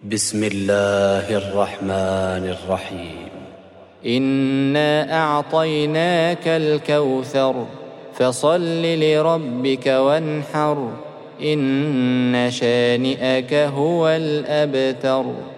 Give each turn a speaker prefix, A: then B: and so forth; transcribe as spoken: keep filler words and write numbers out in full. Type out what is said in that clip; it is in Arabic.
A: بسم الله الرحمن الرحيم.
B: إنا أعطيناك الكوثر فصل لربك وانحر إن شانئك هو الأبتر.